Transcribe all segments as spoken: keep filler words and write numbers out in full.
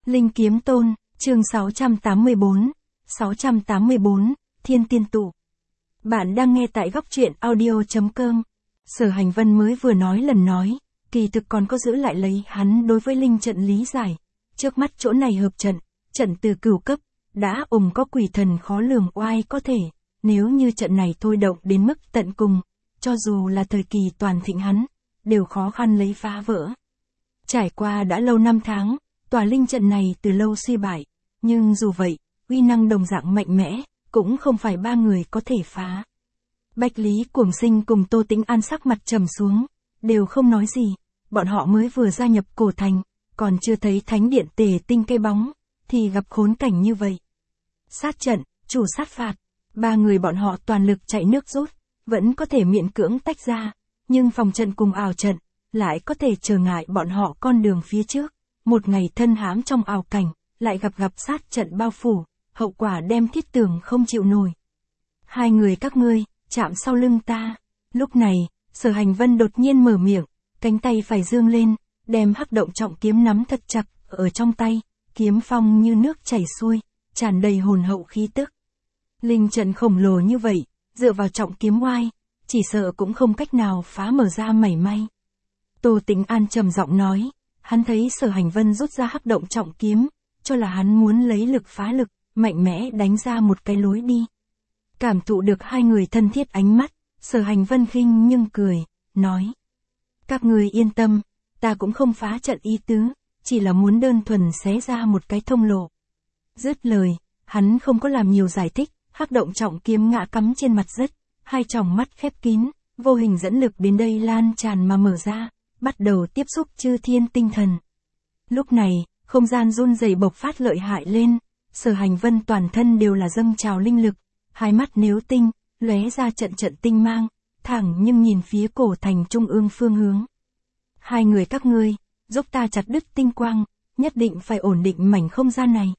Linh Kiếm Tôn, chương sáu trăm tám mươi tư, sáu trăm tám mươi tư, Thiên Tiên Tụ. Bạn đang nghe tại góc truyện audio chấm com. Sở Hành Vân mới vừa nói lần nói, kỳ thực còn có giữ lại lấy hắn đối với linh trận lý giải. Trước mắt chỗ này hợp trận, trận từ cửu cấp, đã ủng có quỷ thần khó lường oai có thể, nếu như trận này thôi động đến mức tận cùng, cho dù là thời kỳ toàn thịnh hắn, đều khó khăn lấy phá vỡ. Trải qua đã lâu năm tháng, tòa linh trận này từ lâu suy bại, nhưng dù vậy, uy năng đồng dạng mạnh mẽ, cũng không phải ba người có thể phá. Bạch Lý Cuồng Sinh cùng Tô Tĩnh An sắc mặt trầm xuống, đều không nói gì, bọn họ mới vừa gia nhập cổ thành, còn chưa thấy thánh điện tề tinh cây bóng, thì gặp khốn cảnh như vậy. Sát trận, chủ sát phạt, ba người bọn họ toàn lực chạy nước rút, vẫn có thể miễn cưỡng tách ra, nhưng phòng trận cùng ảo trận, lại có thể trở ngại bọn họ con đường phía trước. Một ngày thân hãm trong ảo cảnh, lại gặp gặp sát trận bao phủ, hậu quả đem thiết tường không chịu nổi. Hai người các ngươi, chạm sau lưng ta. Lúc này, Sở Hành Vân đột nhiên mở miệng, cánh tay phải dương lên, đem hắc động trọng kiếm nắm thật chặt, ở trong tay, kiếm phong như nước chảy xuôi, tràn đầy hồn hậu khí tức. Linh trận khổng lồ như vậy, dựa vào trọng kiếm oai, chỉ sợ cũng không cách nào phá mở ra mảy may. Tô Tĩnh An trầm giọng nói, hắn thấy Sở Hành Vân rút ra hắc động trọng kiếm, cho là hắn muốn lấy lực phá lực, mạnh mẽ đánh ra một cái lối đi. Cảm thụ được hai người thân thiết ánh mắt, Sở Hành Vân khinh nhưng cười, nói. Các người yên tâm, ta cũng không phá trận ý tứ, chỉ là muốn đơn thuần xé ra một cái thông lộ. Dứt lời, hắn không có làm nhiều giải thích, hắc động trọng kiếm ngã cắm trên mặt đất, hai tròng mắt khép kín, vô hình dẫn lực đến đây lan tràn mà mở ra, bắt đầu tiếp xúc chư thiên tinh thần. Lúc này, không gian run rẩy bộc phát lợi hại lên, Sở Hành Vân toàn thân đều là dâng trào linh lực, hai mắt nếu tinh, lóe ra trận trận tinh mang, thẳng nhưng nhìn phía cổ thành trung ương phương hướng. Hai người các ngươi, giúp ta chặt đứt tinh quang, nhất định phải ổn định mảnh không gian này.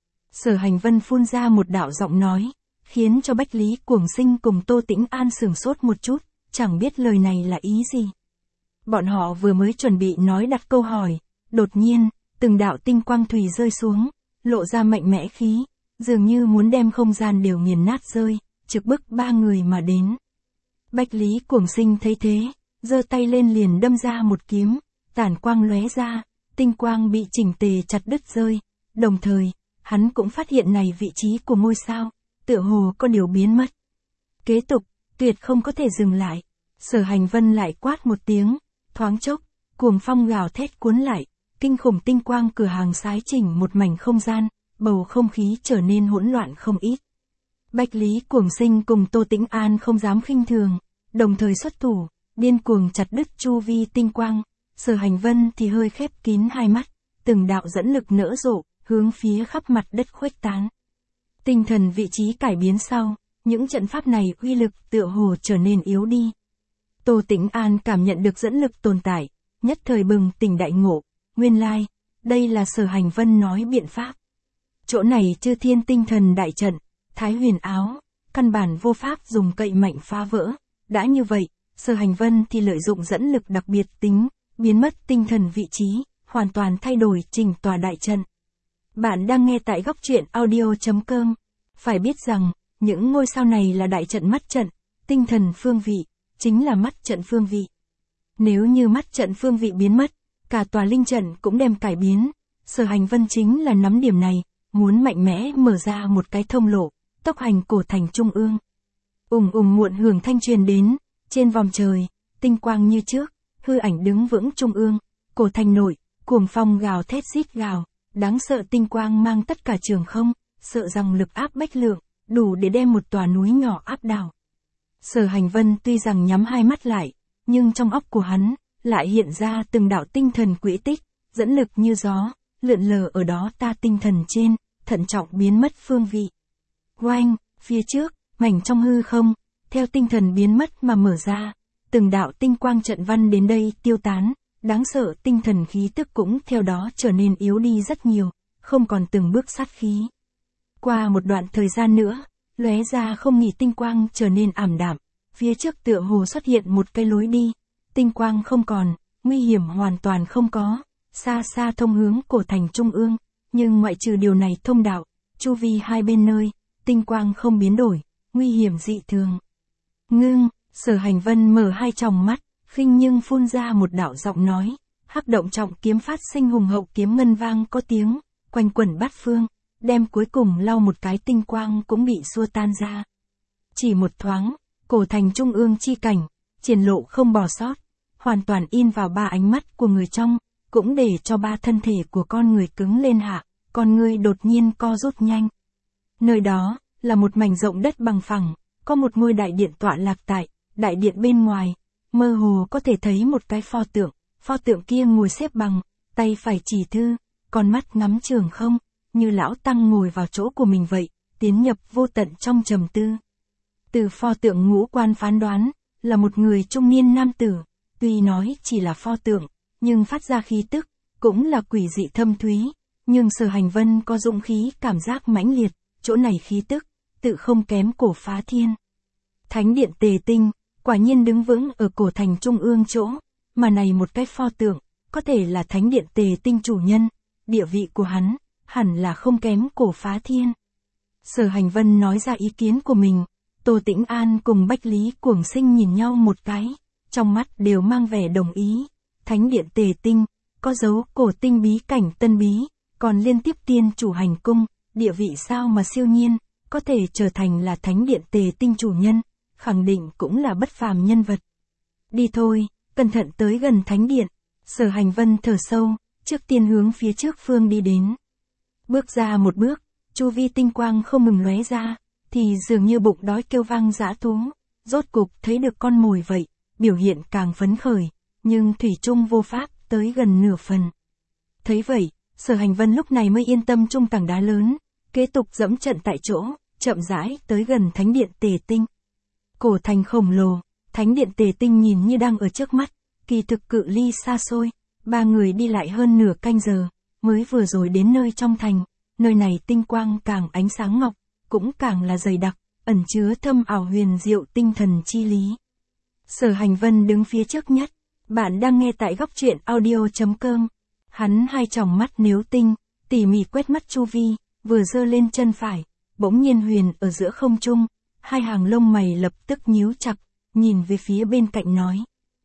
Sở Hành Vân phun ra một đạo giọng nói, khiến cho Bách Lý Cuồng Sinh cùng Tô Tĩnh An sửng sốt một chút, chẳng biết lời này là ý gì. Bọn họ vừa mới chuẩn bị nói đặt câu hỏi, đột nhiên, từng đạo tinh quang thủy rơi xuống, lộ ra mạnh mẽ khí, dường như muốn đem không gian đều nghiền nát rơi, trực bức ba người mà đến. Bách Lý Cuồng Sinh thấy thế, giơ tay lên liền đâm ra một kiếm, tản quang lóe ra, tinh quang bị chỉnh tề chặt đứt rơi, đồng thời, hắn cũng phát hiện này vị trí của ngôi sao, tựa hồ có điều biến mất. Kế tục, tuyệt không có thể dừng lại. Sở Hành Vân lại quát một tiếng, thoáng chốc, cuồng phong gào thét cuốn lại, kinh khủng tinh quang cửa hàng xái chỉnh một mảnh không gian, bầu không khí trở nên hỗn loạn không ít. Bách Lý Cuồng Sinh cùng Tô Tĩnh An không dám khinh thường, đồng thời xuất thủ, điên cuồng chặt đứt chu vi tinh quang. Sở Hành Vân thì hơi khép kín hai mắt, từng đạo dẫn lực nở rộ, hướng phía khắp mặt đất khuếch tán. Tinh thần vị trí cải biến sau, những trận pháp này uy lực tựa hồ trở nên yếu đi. Tô Tĩnh An cảm nhận được dẫn lực tồn tại, nhất thời bừng tỉnh đại ngộ, nguyên lai, đây là Sở Hành Vân nói biện pháp. Chỗ này chư thiên tinh thần đại trận, thái huyền áo, căn bản vô pháp dùng cậy mạnh phá vỡ. Đã như vậy, Sở Hành Vân thì lợi dụng dẫn lực đặc biệt tính, biến mất tinh thần vị trí, hoàn toàn thay đổi chỉnh tòa đại trận. Bạn đang nghe tại góc truyện audio chấm com. Phải biết rằng, những ngôi sao này là đại trận mắt trận, tinh thần phương vị, chính là mắt trận phương vị. Nếu như mắt trận phương vị biến mất, cả tòa linh trận cũng đem cải biến. Sở Hành Vân chính là nắm điểm này, muốn mạnh mẽ mở ra một cái thông lộ, tốc hành cổ thành trung ương. Ùng ùng muộn hưởng thanh truyền đến, trên vòm trời, tinh quang như trước, hư ảnh đứng vững trung ương, cổ thành nội, cuồng phong gào thét rít gào, đáng sợ tinh quang mang tất cả trường không, sợ rằng lực áp bách lượng, đủ để đem một tòa núi nhỏ áp đảo. Sở Hành Vân tuy rằng nhắm hai mắt lại, nhưng trong óc của hắn, lại hiện ra từng đạo tinh thần quỹ tích, dẫn lực như gió, lượn lờ ở đó ta tinh thần trên, thận trọng biến mất phương vị. Oanh, phía trước, mảnh trong hư không, theo tinh thần biến mất mà mở ra, từng đạo tinh quang trận văn đến đây tiêu tán, đáng sợ tinh thần khí tức cũng theo đó trở nên yếu đi rất nhiều, không còn từng bước sát khí. Qua một đoạn thời gian nữa, lóe ra không nghỉ tinh quang trở nên ảm đạm, phía trước tựa hồ xuất hiện một cái lối đi, tinh quang không còn, nguy hiểm hoàn toàn không có, xa xa thông hướng cổ thành trung ương, Nhưng ngoại trừ điều này thông đạo, chu vi hai bên nơi, tinh quang không biến đổi, nguy hiểm dị thường. Ngưng, Sở Hành Vân mở hai tròng mắt, khinh nhưng phun ra một đạo giọng nói, hắc động trọng kiếm phát sinh hùng hậu kiếm ngân vang có tiếng, quanh quẩn bát phương, đem cuối cùng lau một cái tinh quang cũng bị xua tan ra. Chỉ một thoáng, cổ thành trung ương chi cảnh, triển lộ không bỏ sót, hoàn toàn in vào ba ánh mắt của người trong, cũng để cho ba thân thể của con người cứng lên hạ, con người đột nhiên co rút nhanh. Nơi đó, là một mảnh rộng đất bằng phẳng, có một ngôi đại điện tọa lạc tại, đại điện bên ngoài, mơ hồ có thể thấy một cái pho tượng, pho tượng kia ngồi xếp bằng, tay phải chỉ thư, con mắt ngắm trường không, như lão tăng ngồi vào chỗ của mình vậy, tiến nhập vô tận trong trầm tư. Từ pho tượng ngũ quan phán đoán, là một người trung niên nam tử, tuy nói chỉ là pho tượng, nhưng phát ra khí tức, cũng là quỷ dị thâm thúy, nhưng Sở Hành Vân có dũng khí cảm giác mãnh liệt, chỗ này khí tức, tự không kém cổ phá thiên. Thánh điện Tề Tinh, quả nhiên đứng vững ở cổ thành trung ương chỗ, mà này một cái pho tượng, có thể là thánh điện Tề Tinh chủ nhân, địa vị của hắn, hẳn là không kém cổ phá thiên. Sở Hành Vân nói ra ý kiến của mình, Tô Tĩnh An cùng Bách Lý Cuồng Sinh nhìn nhau một cái, trong mắt đều mang vẻ đồng ý. Thánh điện Tề Tinh, có dấu cổ tinh bí cảnh tân bí, còn liên tiếp tiên chủ hành cung, địa vị sao mà siêu nhiên, có thể trở thành là thánh điện Tề Tinh chủ nhân, khẳng định cũng là bất phàm nhân vật. Đi thôi, cẩn thận tới gần thánh điện, Sở Hành Vân thở sâu, trước tiên hướng phía trước phương đi đến. Bước ra một bước, chu vi tinh quang không ngừng lóe ra, thì dường như bụng đói kêu vang dã thú, rốt cục thấy được con mồi vậy, biểu hiện càng phấn khởi, nhưng thủy chung vô pháp tới gần nửa phần. Thấy vậy, Sở Hành Vân lúc này mới yên tâm trung tảng đá lớn, kế tục dẫm trận tại chỗ, chậm rãi tới gần thánh điện Tề Tinh. Cổ thành khổng lồ, thánh điện Tề Tinh nhìn như đang ở trước mắt, kỳ thực cự ly xa xôi, ba người đi lại hơn nửa canh giờ, mới vừa rồi đến nơi trong thành, nơi này tinh quang càng ánh sáng ngọc, cũng càng là dày đặc, ẩn chứa thâm ảo huyền diệu tinh thần chi lý. Sở Hành Vân đứng phía trước nhất, bạn đang nghe tại góc truyện audio chấm com. Hắn hai tròng mắt nếu tinh, tỉ mỉ quét mắt chu vi, vừa giơ lên chân phải, bỗng nhiên huyền ở giữa không trung, hai hàng lông mày lập tức nhíu chặt, nhìn về phía bên cạnh nói.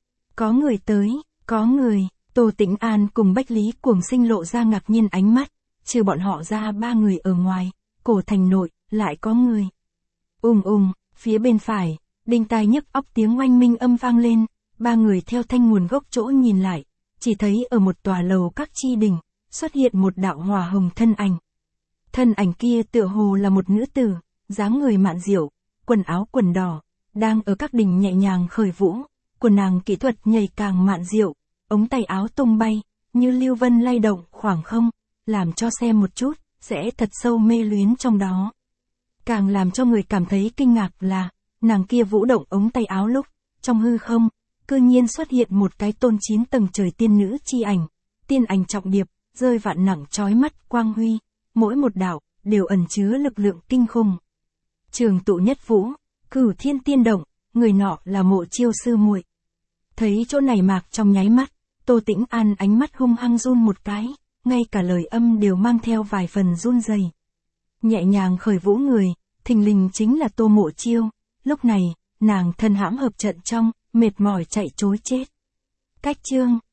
Có người tới, có người, Tô Tĩnh An cùng Bách Lý Cuồng Sinh lộ ra ngạc nhiên ánh mắt, trừ bọn họ ra ba người ở ngoài, cổ thành nội, lại có người. Ùng ùng, phía bên phải, đinh tai nhức óc tiếng oanh minh âm vang lên, ba người theo thanh nguồn gốc chỗ nhìn lại, chỉ thấy ở một tòa lầu các chi đỉnh, xuất hiện một đạo hỏa hồng thân ảnh. Thân ảnh kia tựa hồ là một nữ tử, dáng người mạn diệu, quần áo quần đỏ, đang ở các đỉnh nhẹ nhàng khởi vũ, quần nàng kỹ thuật nhảy càng mạn diệu, ống tay áo tung bay, như lưu vân lay động khoảng không, làm cho xem một chút, sẽ thật sâu mê luyến trong đó. Càng làm cho người cảm thấy kinh ngạc là, nàng kia vũ động ống tay áo lúc, trong hư không, cư nhiên xuất hiện một cái tôn chín tầng trời tiên nữ chi ảnh, tiên ảnh trọng điệp, rơi vạn nặng chói mắt quang huy, mỗi một đạo, đều ẩn chứa lực lượng kinh khủng. Trường tụ nhất vũ, cửu thiên tiên động, người nọ là Mộ Chiêu sư muội. Thấy chỗ này mạc trong nháy mắt, Tô Tĩnh An ánh mắt hung hăng run một cái, ngay cả lời âm đều mang theo vài phần run rẩy. Nhẹ nhàng khởi vũ người, thình lình chính là Tô Mộ Chiêu, lúc này, nàng thân hãm hợp trận trong, mệt mỏi chạy trối chết. Cách chương